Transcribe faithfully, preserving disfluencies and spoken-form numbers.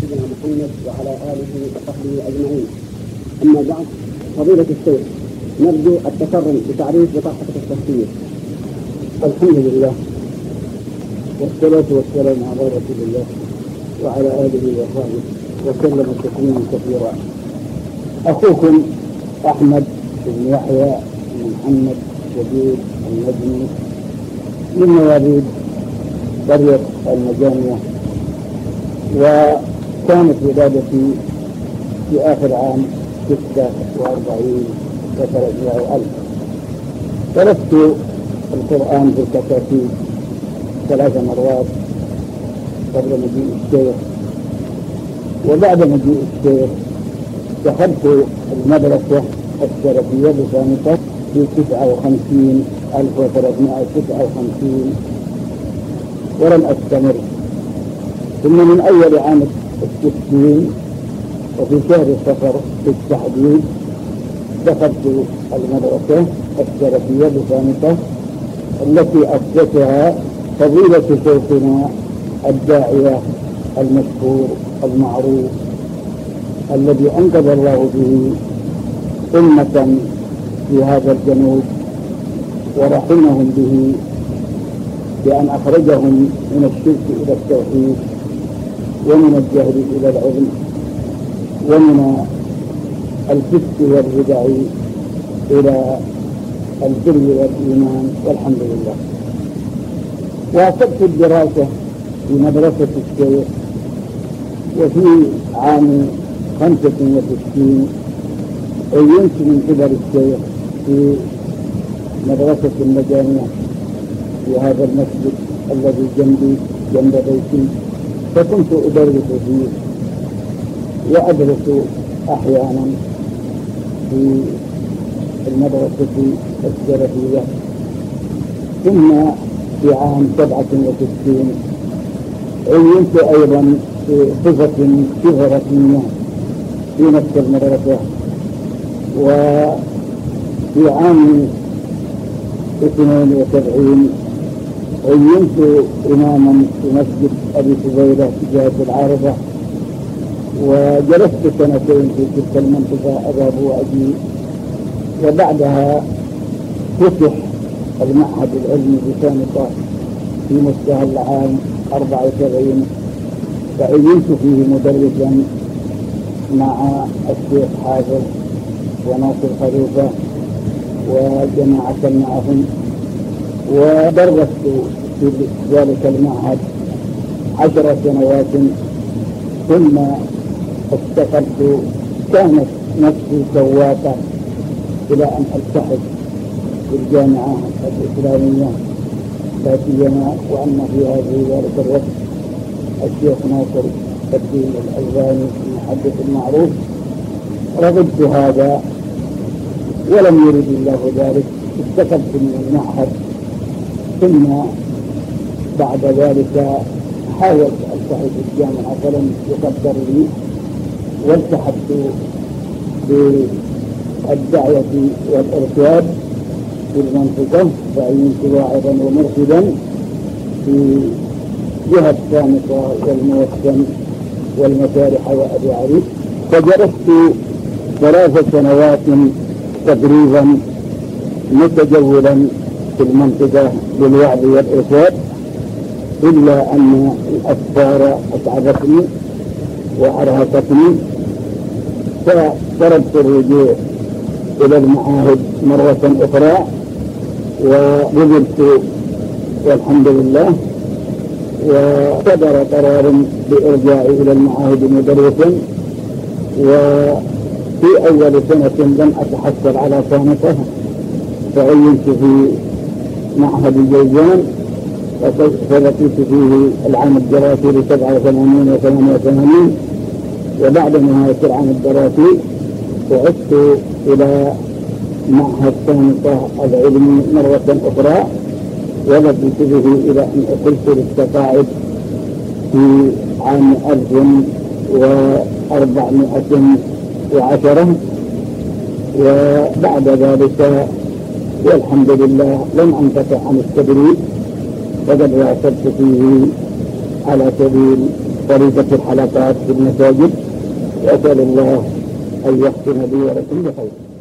سيدنا محمد وعلى آله وصحبه أجمعين. أما بعد، فضيلة الشيخ، نرجو التكرم بتعريف بطاقة التفسير. الحمد لله والصلاة والسلام على رسول الله وعلى آله وصحبه وسلم تسليما كثيرا. أخوكم أحمد بن يحيى بن محمد شبيب النجمي من مواليد قرية المجانية، وكانت ولادتي في آخر عام ستة وأربعين وثلاثمائة ألف. درست القرآن في الكتاتيب ثلاث مرات قبل مجيء الشيخ، وبعد مجيء الشيخ دخلت المدرسة الشرفية بسانقة في تسعة وخمسين ألف وثلاثمائة وتسعة وخمسين، ولم أستمر. ثم من أول عام الستين وفي شهر صفر بالتحديد دخلت المدرسة الشرفية بسانقة التي أسسها فضيلة شيخنا الداعية المشهور المعروف الذي أنقذ الله به أمة في هذا الجنوب ورحمهم به بأن أخرجهم من الشرك إلى التوحيد، ومن الجهل إلى العلم، ومن الفسق والبدع إلى البر والإيمان، والحمد لله. واصبت الدراسة في مدرسة الشيخ، وفي عام خمسة وستين عينت من قبل الشيخ في مدرسة المجانية في هذا المسجد الذي جنبي جنب بيتي، فكنت أدرس فيه وأدرس أحيانا في المدرسة الشرفية. ثم في عام سبعة وستين عينت أيضا في صفة شهرتية في نفس المدرسة. وفي عام اثنين وسبعين عينت إماما في مسجد أبي سبيلة في جهة العارضة، وجلست سنتين في تلك المنطقة أذهب وأجي. وبعدها فتح المعهد العلمي بسانقة في مستهل العام أربعة وسبعين، فعينت فيه مدرسا مع الشيخ حافظ وناصر خليفة وجماعة معهم، ودرست في ذلك المعهد عشر سنوات. ثم استقلت، كانت نفسي شواقة إلى أن ألتحق بالجامعة الإسلامية، لا سيما وأن في هذه ذلك الوقت الشيخ ناصر الدين الألباني المحدث المعروف. رغبت هذا ولم يرد الله ذلك، استقلت من المعهد. ثم بعد ذلك حاولت ألتحق بالجامعة فلم يقدر لي، والتحقت بالدعوة والإرشاد في المنطقة، فعينت واعظا ومرشدا في جهة سانقة والموسم والمسارح وأبي عريف. فجلست ثلاث سنوات تقريبا متجولا في المنطقة للوعظ والإرشاد، إلا أن الأفكار أتعبتني وأرهقتني، فطلبت الرجوع إلى المعاهد مرة أخرى وقبلت والحمد لله. وصدر قرار بإرجاعي إلى المعاهد مدرسا، وفي أول سنة لم أتحصل على سانقة، فعينت في معهد الجيزان فلقيت فيه العام الدراسي لسبعة وثمانين وثمانية وثمانين. وبعد نهاية العام الدراسي وعدت إلى معهد سانقة العلمي مرة أخرى، ولبثت به إلى أن أقلت للتقاعد في عام ألف وأربعمائة وعشرة. وبعد ذلك والحمد لله لم أنقطع عن التدريب، وقد واصلت فيه على سبيل طريقة الحلقات في المساجد، وأسأل الله أن يختم بي ولكم بخير.